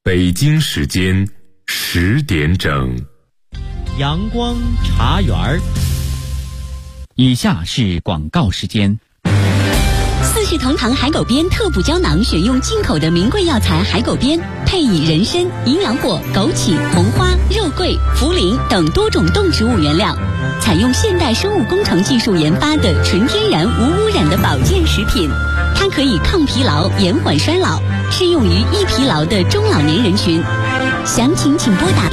北京时间10点整。 阳光茶园儿。以下是广告时间。 四世同堂海狗鞭特补胶囊选用进口的名贵药材海狗鞭，配以人参、营养果、枸杞、红花、肉桂、茯苓等多种动植物原料，采用现代生物工程技术研发的纯天然无污染的保健食品。它可以抗疲劳、延缓衰老，适用于易疲劳的中老年人群。详情请拨打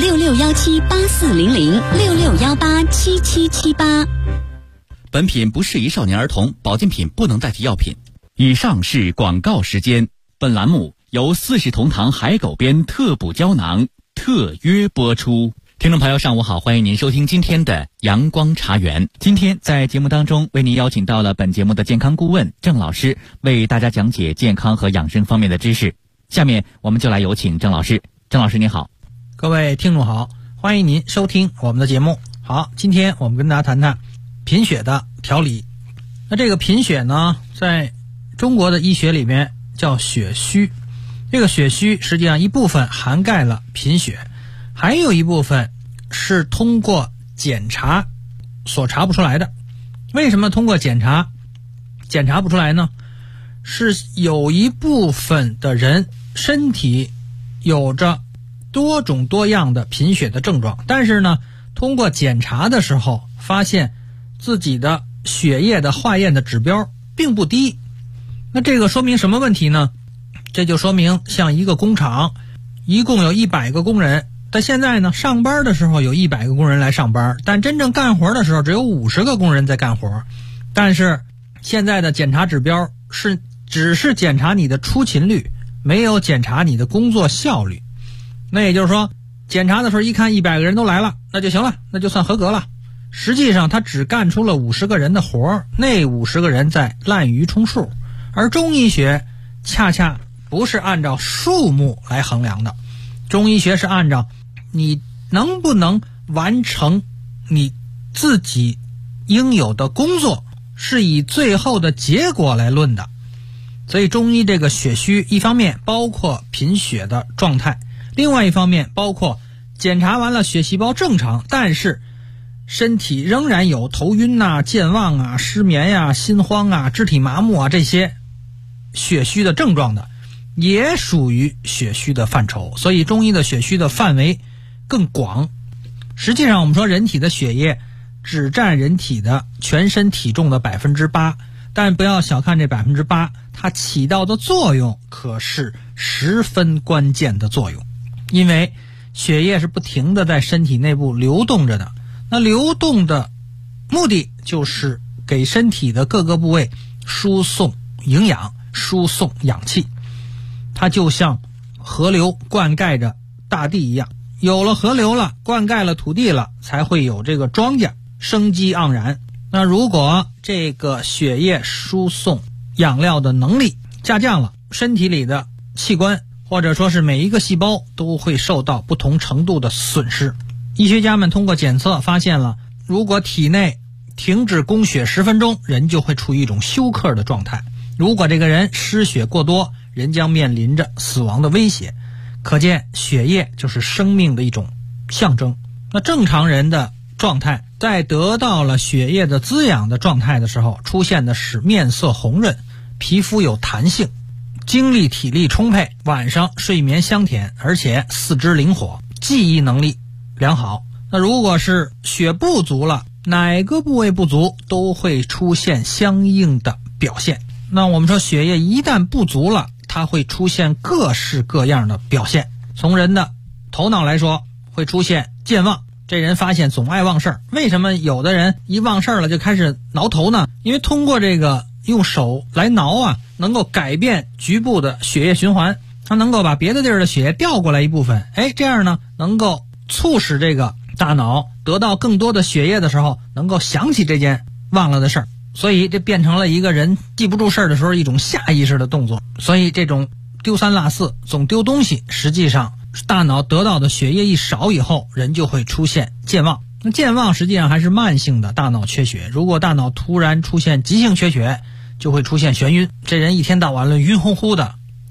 6617840066187778。 本品不适宜少年儿童，保健品不能代替药品。以上是广告时间。本栏目由四世同堂海狗鞭特补胶囊特约播出。听众朋友上午好，欢迎您收听今天的阳光茶园。今天在节目当中为您邀请到了本节目的健康顾问郑老师，为大家讲解健康和养生方面的知识。下面我们就来有请郑老师。郑老师您好。 各位听众好，欢迎您收听我们的节目。好，今天我们跟大家谈谈贫血的调理。那这个贫血呢，在中国的医学里面叫血虚。这个血虚实际上一部分涵盖了贫血，还有一部分是通过检查所查不出来的。为什么通过检查不出来呢？是有一部分的人身体有着多种多样的贫血的症状，但是呢，通过检查的时候发现自己的血液的化验的指标并不低。那这个说明什么问题呢？这就说明像一个工厂一共有100个工人，但现在呢，上班的时候有100个工人来上班，但真正干活的时候只有50个工人在干活。但是现在的检查指标只是检查你的出勤率，没有检查你的工作效率。那也就是说，检查的时候一看100个人都来了，那就行了，那就算合格了。实际上他只干出了50个人的活，那50个人在滥竽充数。而中医学恰恰不是按照数目来衡量的，中医学是按照你能不能完成你自己应有的工作，是以最后的结果来论的。所以中医这个血虚，一方面包括贫血的状态，另外一方面包括检查完了血细胞正常，但是身体仍然有头晕啊、健忘啊、失眠啊、心慌啊、肢体麻木啊这些血虚的症状的，也属于血虚的范畴。所以中医的血虚的范围更广。实际上我们说人体的血液只占人体的全身体重的 8%， 但不要小看这 8%， 它起到的作用可是十分关键的作用。因为血液是不停地在身体内部流动着的，那流动的目的就是给身体的各个部位输送营养、输送氧气。它就像河流灌溉着大地一样，有了河流了，灌溉了土地了，才会有这个庄稼生机盎然。那如果这个血液输送养料的能力下降了，身体里的器官或者说是每一个细胞都会受到不同程度的损失。医学家们通过检测发现了，如果体内停止供血10分钟，人就会处于一种休克的状态。如果这个人失血过多，人将面临着死亡的威胁。可见血液就是生命的一种象征。那正常人的状态，在得到了血液的滋养的状态的时候，出现的是面色红润，皮肤有弹性，精力体力充沛，晚上睡眠香甜，而且四肢灵活，记忆能力良好。那如果是血不足了，哪个部位不足都会出现相应的表现。那我们说血液一旦不足了，它会出现各式各样的表现。从人的头脑来说，会出现健忘，这人发现总爱忘事儿。为什么有的人一忘事儿了就开始挠头呢？因为通过这个用手来挠啊，能够改变局部的血液循环，它能够把别的地儿的血液调过来一部分，这样呢能够促使这个大脑得到更多的血液的时候，能够想起这件忘了的事儿。所以这变成了一个人记不住事儿的时候一种下意识的动作。所以这种丢三落四总丢东西，实际上大脑得到的血液一少以后，人就会出现健忘。那健忘实际上还是慢性的大脑缺血，如果大脑突然出现急性缺血，就会出现眩晕，这人一天到晚了晕乎乎的，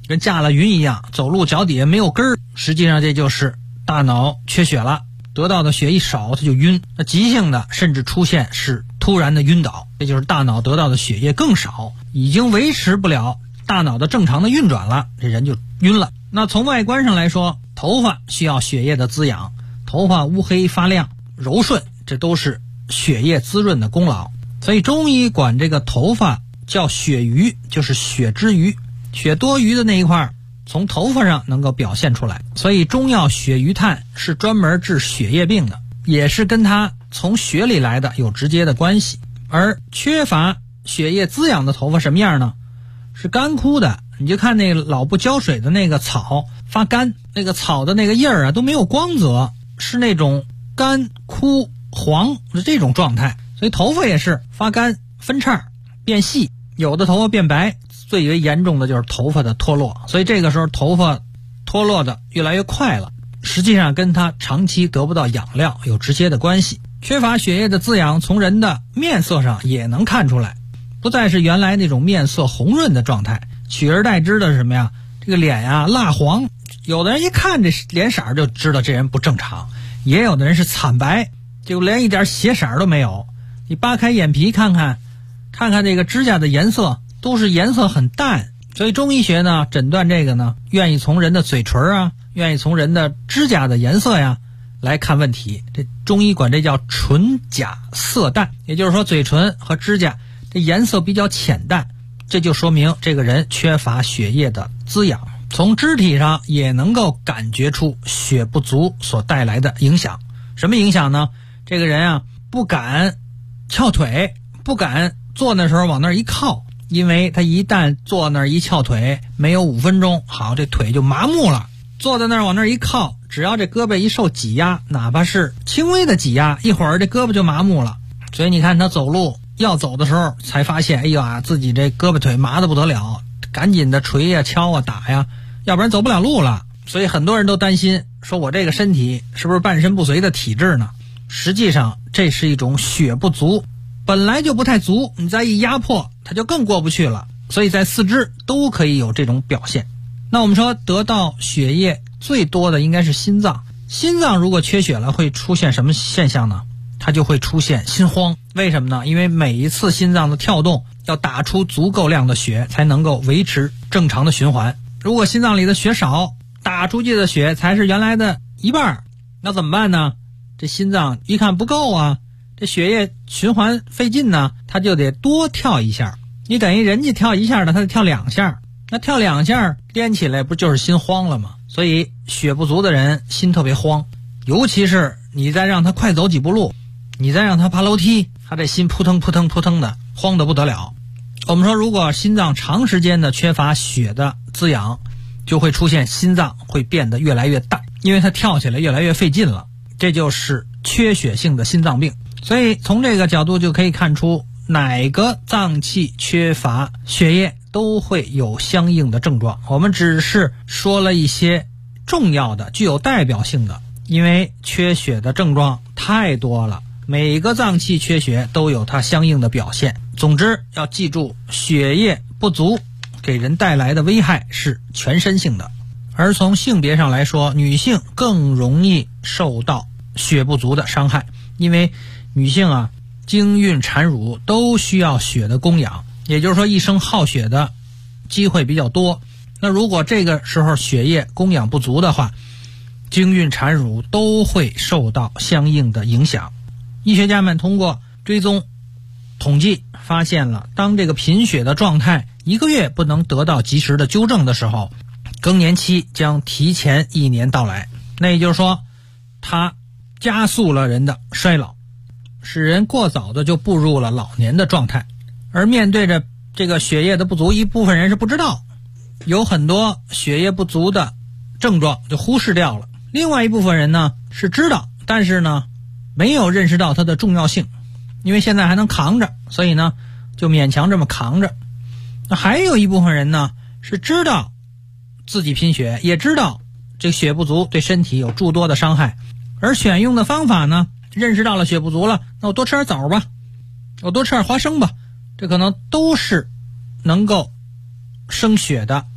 跟架了云一样，走路脚底下没有根儿，实际上这就是大脑缺血了，得到的血一少它就晕，那急性的甚至出现是突然的晕倒，这就是大脑得到的血液更少，已经维持不了大脑的正常的运转了，这人就晕了。那从外观上来说，头发需要血液的滋养，头发乌黑发亮柔顺，这都是血液滋润的功劳。所以中医管这个头发叫血余，就是血之余，血多余的那一块从头发上能够表现出来。所以中药血余炭是专门治血液病的，也是跟它从血里来的有直接的关系。而缺乏血液滋养的头发什么样呢？是干枯的，你就看那个老不浇水的那个草发干，那个草的那个叶儿都没有光泽，是那种干枯黄的这种状态。所以头发也是发干分叉变细，有的头发变白，最为严重的就是头发的脱落。所以这个时候头发脱落的越来越快了，实际上跟它长期得不到养料有直接的关系。缺乏血液的滋养，从人的面色上也能看出来，不再是原来那种面色红润的状态，取而代之的是什么呀？这个脸蜡黄，有的人一看这脸色就知道这人不正常，也有的人是惨白，就连一点血色都没有。你扒开眼皮看看这个指甲的颜色，都是颜色很淡。所以中医学呢诊断这个呢，愿意从人的嘴唇愿意从人的指甲的颜色来看问题。这中医管这叫唇甲色淡，也就是说嘴唇和指甲这颜色比较浅淡，这就说明这个人缺乏血液的滋养。从肢体上也能够感觉出血不足所带来的影响。什么影响呢？这个人不敢翘腿，不敢坐那时候往那儿一靠，因为他一旦坐那儿一翘腿，没有5分钟，好，这腿就麻木了。坐在那儿往那儿一靠，只要这胳膊一受挤压，哪怕是轻微的挤压，一会儿这胳膊就麻木了。所以你看他走路要走的时候才发现，哎呀，自己这胳膊腿麻得不得了，赶紧的捶呀敲啊打呀，要不然走不了路了。所以很多人都担心，说我这个身体是不是半身不遂的体质呢？实际上这是一种血不足，本来就不太足，你再一压迫它就更过不去了。所以在四肢都可以有这种表现。那我们说得到血液最多的应该是心脏，心脏如果缺血了会出现什么现象呢？它就会出现心慌。为什么呢？因为每一次心脏的跳动要打出足够量的血才能够维持正常的循环。如果心脏里的血少，打出去的血才是原来的一半，那怎么办呢？这心脏一看不够这血液循环费劲呢，它就得多跳一下。你等于人家跳一下呢，它得跳2下，那跳2下颠起来不就是心慌了吗？所以血不足的人心特别慌，尤其是你再让他快走几步路，你再让他爬楼梯，他这心扑腾扑腾扑腾的慌得不得了。我们说如果心脏长时间的缺乏血的滋养，就会出现心脏会变得越来越大，因为它跳起来越来越费劲了，这就是缺血性的心脏病。所以从这个角度就可以看出，哪个脏器缺乏血液都会有相应的症状。我们只是说了一些重要的具有代表性的，因为缺血的症状太多了，每个脏器缺血都有它相应的表现。总之要记住，血液不足给人带来的危害是全身性的。而从性别上来说，女性更容易受到血不足的伤害，因为女性经孕产乳都需要血的供养，也就是说一生耗血的机会比较多。那如果这个时候血液供养不足的话，经孕产乳都会受到相应的影响。医学家们通过追踪统计发现了，当这个贫血的状态1个月不能得到及时的纠正的时候，更年期将提前1年到来。那也就是说，它加速了人的衰老，使人过早的就步入了老年的状态。而面对着这个血液的不足，一部分人是不知道，有很多血液不足的症状就忽视掉了。另外一部分人呢是知道，但是呢没有认识到它的重要性，因为现在还能扛着，所以呢就勉强这么扛着。那还有一部分人呢是知道自己贫血，也知道这血不足对身体有诸多的伤害，而选用的方法呢，认识到了血不足了，那我多吃点枣吧，我多吃点花生吧，这可能都是能够生血的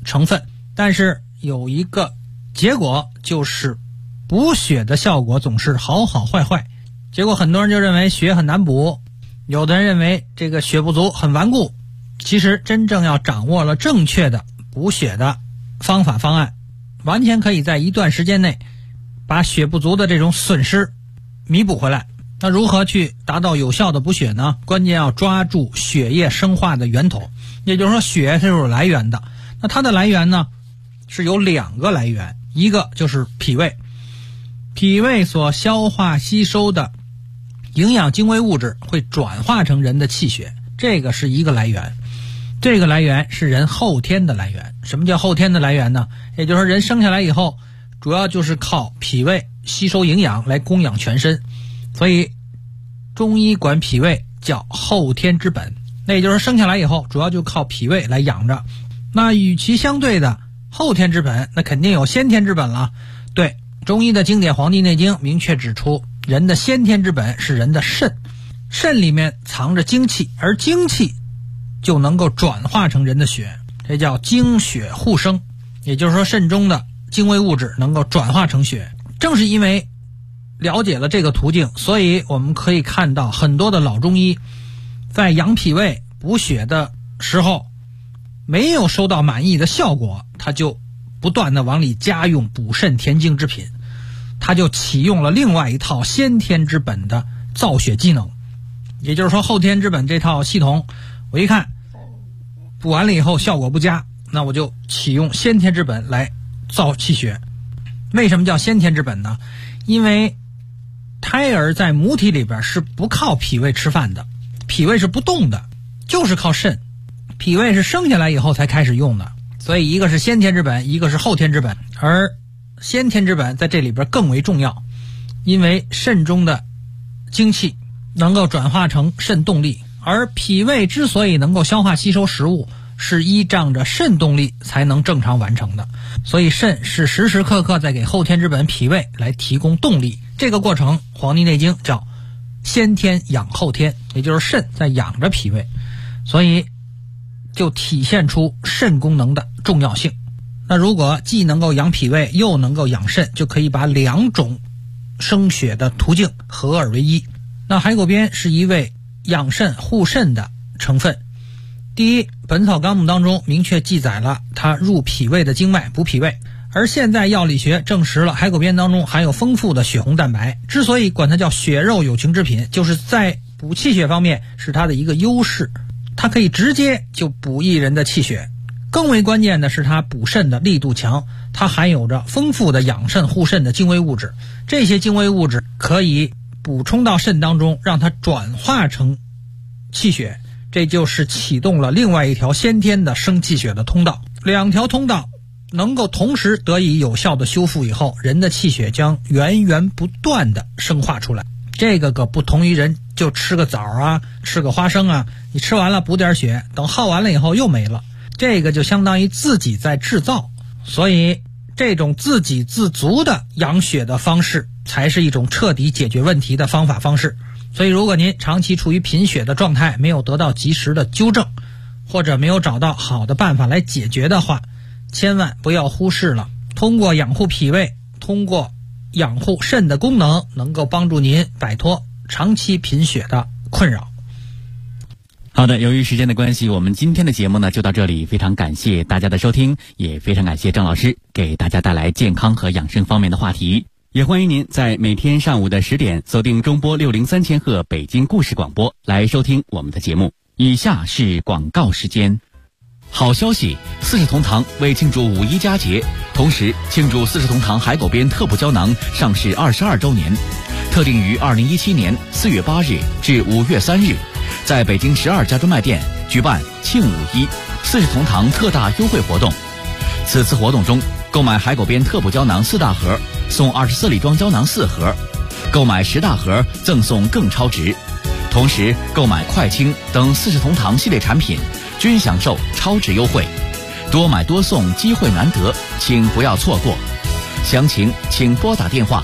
成分，但是有一个结果就是补血的效果总是好好坏坏。结果很多人就认为血很难补，有的人认为这个血不足很顽固。其实真正要掌握了正确的补血的方法方案，完全可以在一段时间内把血不足的这种损失弥补回来。那如何去达到有效的补血呢？关键要抓住血液生化的源头，也就是说血是有来源的。那它的来源呢是有2个来源，一个就是脾胃，脾胃所消化吸收的营养精微物质会转化成人的气血，这个是一个来源。这个来源是人后天的来源。什么叫后天的来源呢？也就是说人生下来以后主要就是靠脾胃吸收营养来供养全身，所以中医管脾胃叫后天之本。那也就是说生下来以后主要就靠脾胃来养着。那与其相对的后天之本，那肯定有先天之本了。对，中医的经典《黄帝内经》明确指出，人的先天之本是人的肾，肾里面藏着精气，而精气就能够转化成人的血，这叫精血互生。也就是说肾中的精微物质能够转化成血。正是因为了解了这个途径，所以我们可以看到很多的老中医在养脾胃补血的时候没有收到满意的效果，他就不断的往里加用补肾填精之品，他就启用了另外一套先天之本的造血机能。也就是说后天之本这套系统，我一看补完了以后效果不佳，那我就启用先天之本来造气血。为什么叫先天之本呢？因为胎儿在母体里边是不靠脾胃吃饭的，脾胃是不动的，就是靠肾。脾胃是生下来以后才开始用的，所以一个是先天之本，一个是后天之本。而先天之本在这里边更为重要，因为肾中的精气能够转化成肾动力，而脾胃之所以能够消化吸收食物，是依仗着肾动力才能正常完成的。所以肾是时时刻刻在给后天之本脾胃来提供动力。这个过程《黄帝内经》叫先天养后天，也就是肾在养着脾胃，所以就体现出肾功能的重要性。那如果既能够养脾胃又能够养肾，就可以把2种生血的途径合二为一。那海狗鞭是一味养肾护肾的成分。第一，《本草纲目》当中明确记载了它入脾胃的经脉补脾胃，而现在药理学证实了海狗鞭当中含有丰富的血红蛋白。之所以管它叫血肉有情之品，就是在补气血方面是它的一个优势，它可以直接就补一人的气血。更为关键的是它补肾的力度强，它含有着丰富的养肾护肾的精微物质，这些精微物质可以补充到肾当中，让它转化成气血，这就是启动了另外一条先天的生气血的通道。2条通道能够同时得以有效的修复以后，人的气血将源源不断的生化出来。这个可不同于人就吃个枣啊，吃个花生啊，你吃完了补点血，等耗完了以后又没了，这个就相当于自己在制造。所以这种自给自足的养血的方式才是一种彻底解决问题的方法方式。所以如果您长期处于贫血的状态，没有得到及时的纠正，或者没有找到好的办法来解决的话，千万不要忽视了通过养护脾胃，通过养护肾的功能，能够帮助您摆脱长期贫血的困扰。 好的，由于时间的关系，我们今天的节目呢就到这里，非常感谢大家的收听，也非常感谢郑老师给大家带来健康和养生方面的话题。也欢迎您在每天上午的10点锁定中波603千赫北京故事广播来收听我们的节目。以下是广告时间。好消息，四世同堂为庆祝五一佳节，同时庆祝四世同堂海狗鞭特补胶囊上市22周年，特定于2017年4月8日至5月3日，在北京12家专卖店举办庆五一四世同堂特大优惠活动。此次活动中，购买海狗鞭特补胶囊4大盒送24粒装胶囊4盒，购买10大盒赠送更超值。同时购买快清等四世同堂系列产品均享受超值优惠，多买多送，机会难得，请不要错过。详情请拨打电话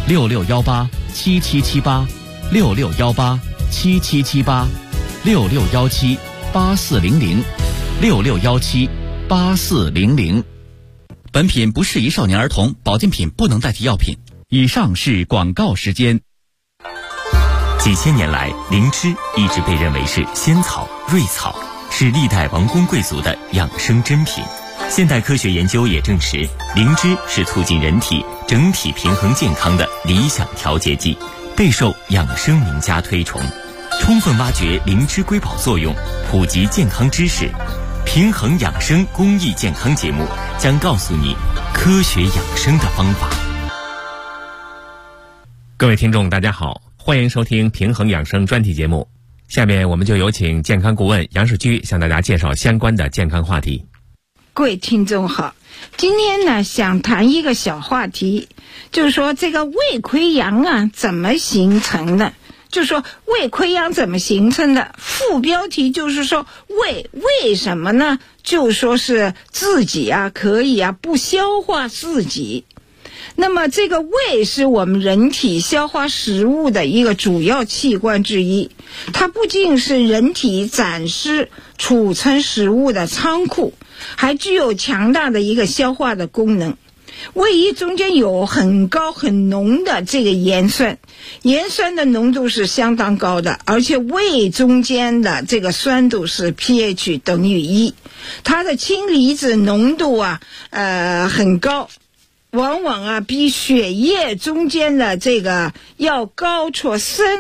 66187778 66187778 66178400 6617 8400。本品不适宜少年儿童，保健品不能代替药品。以上是广告时间。 几千年来，灵芝一直被认为是仙草、瑞草，是历代王公贵族的养生珍品。现代科学研究也证实，灵芝是促进人体整体平衡健康的理想调节剂，备受养生名家推崇。充分挖掘灵芝瑰宝作用，普及健康知识，平衡养生公益健康节目将告诉你科学养生的方法。 各位听众大家好，欢迎收听平衡养生专题节目。下面我们就有请健康顾问杨世居向大家介绍相关的健康话题。 各位听众好，今天呢想谈一个小话题，就是说这个胃溃疡啊怎么形成的，就是说胃溃疡怎么形成的，副标题就是说胃为什么呢，就说是自己啊可以啊不消化自己。那么这个胃是我们人体消化食物的一个主要器官之一，它不仅是人体暂时储存食物的仓库，还具有强大的一个消化的功能。胃液中间有很高很浓的这个盐酸，盐酸的浓度是相当高的，而且胃中间的这个酸度是 pH 等于1，它的氢离子浓度啊很高，往往啊比血液中间的这个要高出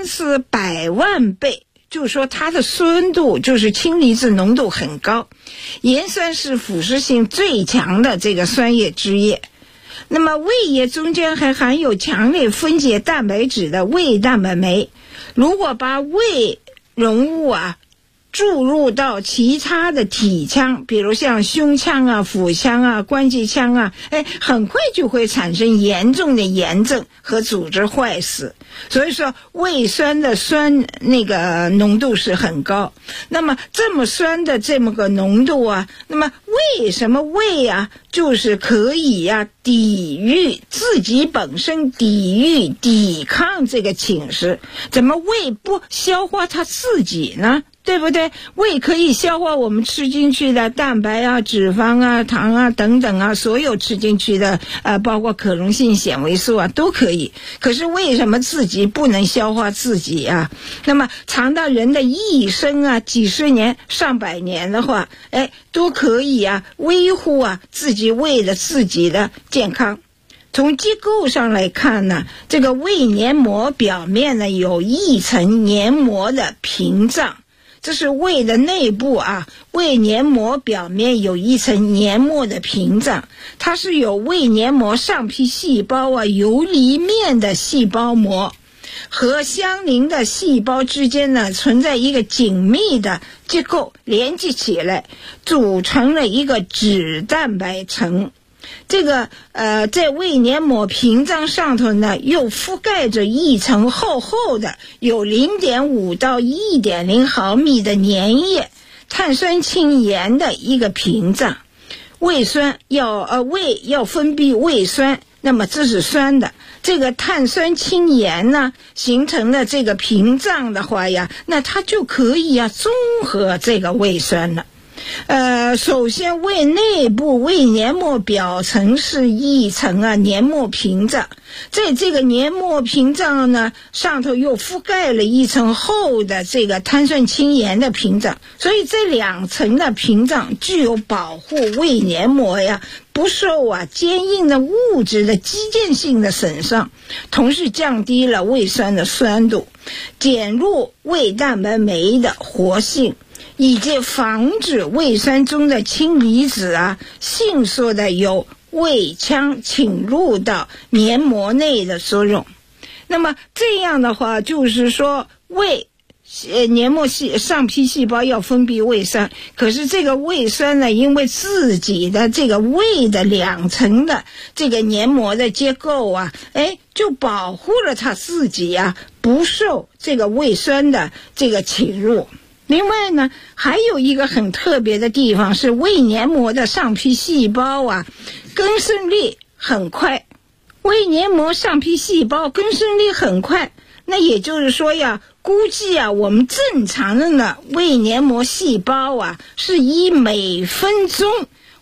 300万倍，就是说它的酸度就是氢离子浓度很高。盐酸是腐蚀性最强的这个酸液汁液。那么胃液中间还含有强烈分解蛋白质的胃蛋白酶，如果把胃溶物啊注入到其他的体腔，比如像胸腔啊、腹腔啊、关节腔啊，很快就会产生严重的炎症和组织坏死。所以说胃酸的酸那个浓度是很高。那么这么酸的这么个浓度啊，那么为什么胃啊就是可以啊抵御自己本身抵抗这个侵蚀，怎么胃不消化它自己呢？对不对？胃可以消化我们吃进去的蛋白啊、脂肪啊、糖啊等等啊，所有吃进去的包括可溶性纤维素啊都可以。可是为什么自己不能消化自己啊？那么长到人的一生啊，几十年、上百年的话，都可以啊维护啊自己胃的自己的健康。从结构上来看呢，这个胃黏膜表面呢有一层黏膜的屏障。这是胃的内部啊，胃黏膜表面有一层黏膜的屏障，它是有胃黏膜上皮细胞啊游离面的细胞膜和相邻的细胞之间呢存在一个紧密的结构连接起来，组成了一个脂蛋白层。这个在胃黏膜屏障上头呢又覆盖着一层厚厚的有 0.5 到 1.0 毫米的粘液碳酸氢盐的一个屏障。胃要分泌胃酸，那么这是酸的，这个碳酸氢盐呢形成的这个屏障的话呀，那它就可以中和这个胃酸了。首先胃内部胃黏膜表层是一层黏膜屏障，在这个黏膜屏障呢上头又覆盖了一层厚的这个碳酸氢盐的屏障，所以这两层的屏障具有保护胃黏膜呀不受坚硬的物质的肌腱性的损伤，同时降低了胃酸的酸度，减弱胃蛋白酶的活性，以及防止胃酸中的氢离子迅速的由胃腔侵入到黏膜内的作用。那么这样的话就是说胃黏膜上皮细胞要分泌胃酸，可是这个胃酸呢因为自己的这个胃的两层的这个黏膜的结构就保护了它自己不受这个胃酸的这个侵入。另外呢还有一个很特别的地方是胃黏膜的上皮细胞更生力很快。胃黏膜上皮细胞更生力很快，那也就是说估计我们正常的胃黏膜细胞是以每分钟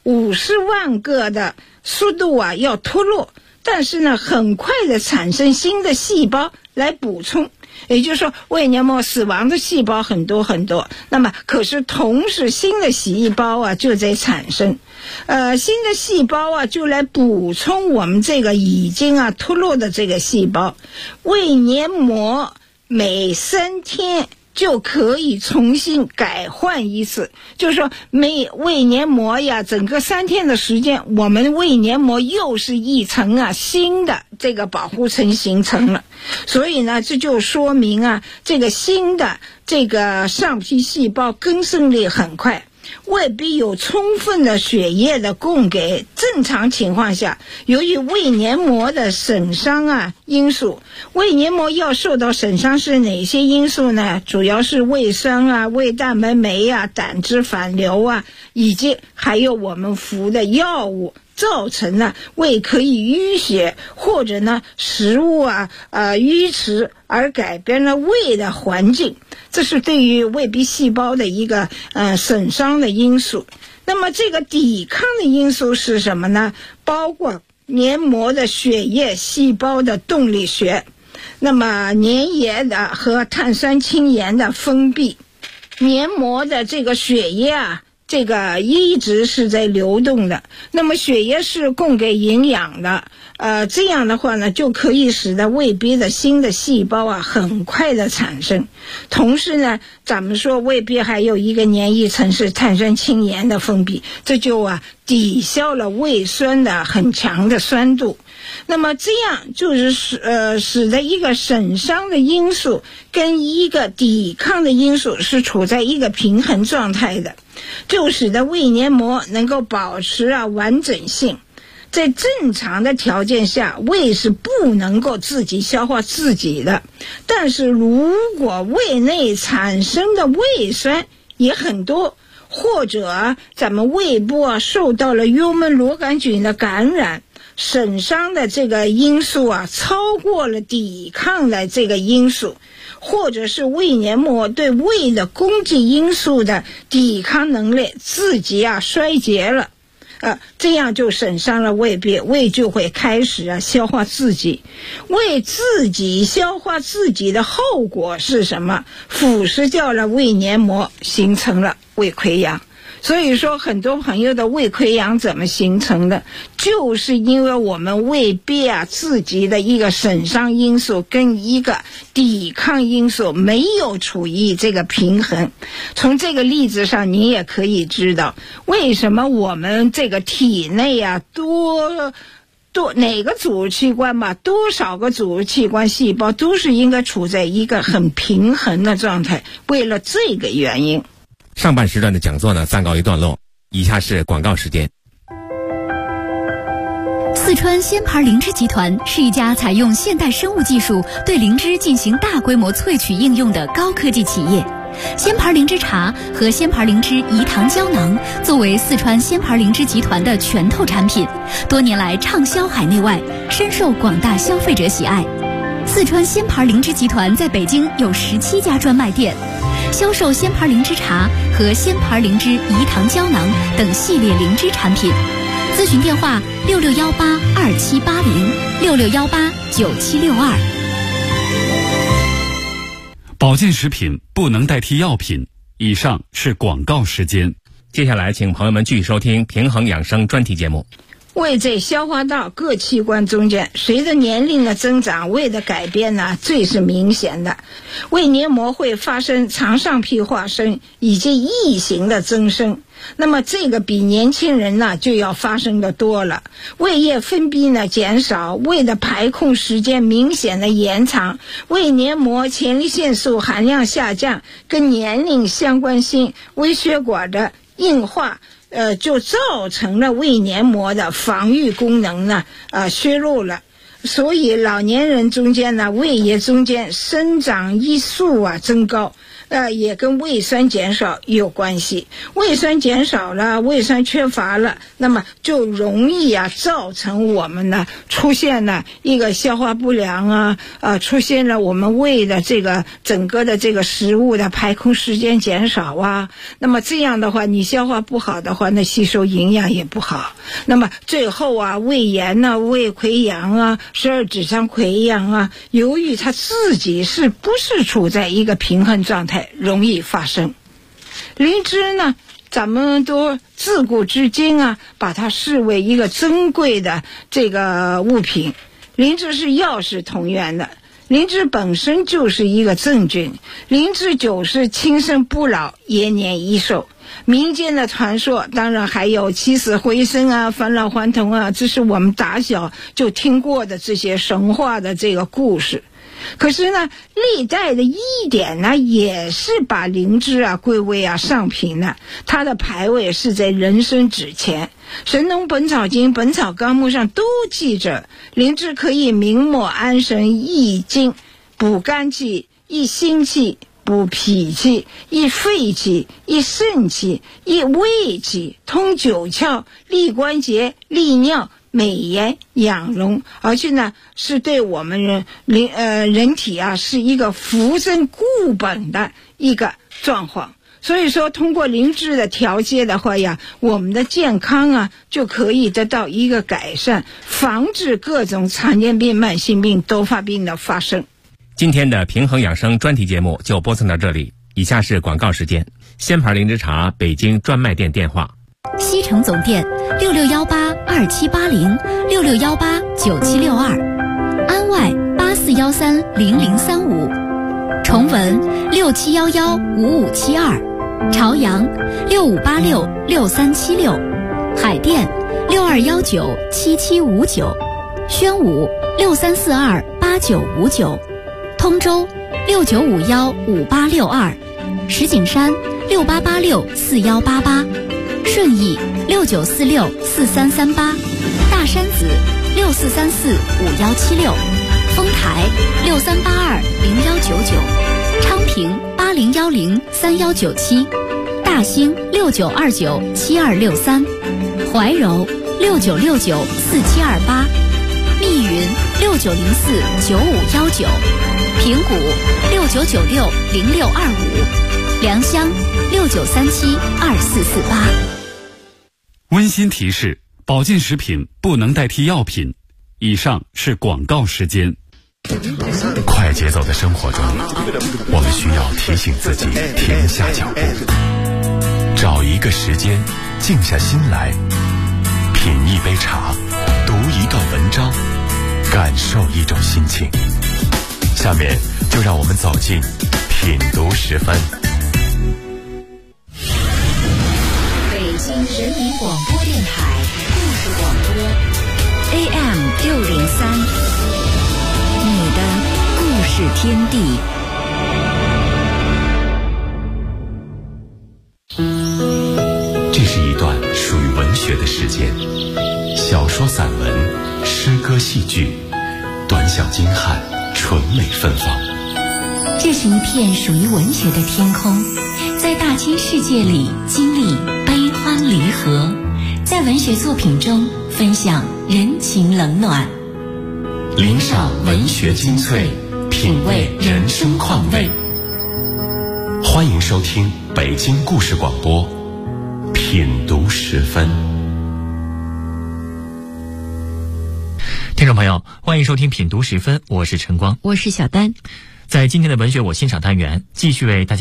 50万个的速度啊要脱落，但是呢很快的产生新的细胞来补充。也就是说胃黏膜死亡的细胞很多很多，那么可是同时新的细胞啊就在产生，新的细胞啊就来补充我们这个已经脱落的这个细胞。胃黏膜每3天就可以重新改换一次，就是说胃黏膜呀，整个3天的时间，我们胃黏膜又是一层新的这个保护层形成了。所以呢，这就说明这个新的这个上皮细胞更生力很快。未必有充分的血液的供给，正常情况下，由于胃黏膜的损伤因素，胃黏膜要受到损伤是哪些因素呢？主要是胃酸胃蛋白酶胆汁反流以及还有我们服的药物造成了胃可以淤血，或者呢食物淤迟而改变了胃的环境，这是对于胃壁细胞的一个损伤的因素。那么这个抵抗的因素是什么呢？包括黏膜的血液细胞的动力学，那么粘液的和碳酸氢盐的封闭，黏膜的这个血液这个一直是在流动的，那么血液是供给营养的，这样的话呢，就可以使得胃壁的新的细胞很快的产生。同时呢，咱们说胃壁还有一个粘液层是碳酸氢盐的封闭，这就抵消了胃酸的很强的酸度。那么这样就是使得一个损伤的因素跟一个抵抗的因素是处在一个平衡状态的，就使得胃黏膜能够保持完整性。在正常的条件下，胃是不能够自己消化自己的，但是如果胃内产生的胃酸也很多，或者咱们胃部受到了幽门螺杆菌的感染，损伤的这个因素超过了抵抗的这个因素，或者是胃黏膜对胃的攻击因素的抵抗能力自己衰竭了，这样就损伤了胃壁，胃就会开始消化自己。胃自己消化自己的后果是什么？腐蚀掉了胃黏膜，形成了胃溃疡。所以说很多朋友的胃溃疡怎么形成的，就是因为我们胃壁自己的一个损伤因素跟一个抵抗因素没有处于这个平衡。从这个例子上你也可以知道，为什么我们这个体内多哪个组织器官多少个组织器官细胞都是应该处在一个很平衡的状态，为了这个原因。 上半时段的讲座呢暂告一段落，以下是广告时间。 四川鲜牌灵芝集团是一家采用现代生物技术对灵芝进行大规模萃取应用的高科技企业。鲜牌灵芝茶和鲜牌灵芝饴糖胶囊作为四川鲜牌灵芝集团的拳头产品，多年来畅销海内外，深受广大消费者喜爱。四川鲜牌灵芝集团在北京有17家专卖店，销售鲜牌灵芝茶和鲜牌灵芝饴糖胶囊等系列灵芝产品。咨询电话66182780，66189762。 保健食品不能代替药品。以上是广告时间。 接下来请朋友们继续收听平衡养生专题节目。 胃在消化道各器官中间，随着年龄的增长，胃的改变呢最是明显的。胃黏膜会发生肠上皮化生以及异形的增生，那么这个比年轻人呢就要发生的多了。胃液分泌呢减少，胃的排空时间明显的延长，胃黏膜前列腺素含量下降，跟年龄相关性，微血管的硬化就造成了胃黏膜的防御功能呢削弱了。所以老年人中间呢，胃液中间生长激素增高， 也跟胃酸减少有关系。胃酸减少了，胃酸缺乏了，那么就容易造成我们呢出现了一个消化不良出现了我们胃的这个整个的这个食物的排空时间减少那么这样的话，你消化不好的话，那吸收营养也不好，那么最后胃炎胃溃疡十二指肠溃疡由于它自己是不是处在一个平衡状态，容易发生。灵芝呢，咱们都自古至今把它视为一个珍贵的这个物品。灵芝是药食同源的，灵芝本身就是一个真菌，灵芝酒是轻生不老，延年益寿。民间的传说当然还有起死回生返老还童这是我们打小就听过的这些神话的这个故事。可是呢，历代的医典呢也是把灵芝归为上品的，它的排位是在人参之前。神农本草经、本草纲目上都记着，灵芝可以明目安神、益精、补肝气、益心气、补脾气、益肺气、益肾气、益胃气、通九窍、利关节、利尿、美颜养容，而且呢是对我们人体是一个扶正固本的一个状况。所以说通过灵芝的调节的话我们的健康就可以得到一个改善，防止各种常见病、慢性病、多发病的发生。 今天的平衡养生专题节目就播送到这里，以下是广告时间。仙牌灵芝茶北京专卖店电话： 西城总店66182780，66189762，安外84130035，崇文67115572，朝阳65866376，海淀62197759，宣武63428959，通州69515862，石景山68864188，顺义69464338，大山子64345176，丰台63820199，昌平80103197，大兴69297263，怀柔69694728，密云69049519，平谷69960625，良乡69372448。 温馨提示：保健食品不能代替药品。以上是广告时间。 快节奏的生活中，我们需要提醒自己停下脚步，找一个时间静下心来，品一杯茶，读一段文章，感受一种心情。下面就让我们走进品读10分。 北京人民广播电台故事广播 AM 603，你的故事天地。 这是一段属于文学的时间，小说、散文、诗歌、戏剧，短小精悍，纯美芬芳。 这是一片属于文学的天空，在大千世界里经历悲欢离合，在文学作品中分享人情冷暖， 聆赏文学精粹，品味人生况味。欢迎收听北京故事广播品读10分。 听众朋友，欢迎收听品读10分，我是陈光， 我是小丹。 在今天的文学我欣赏单元，继续为大家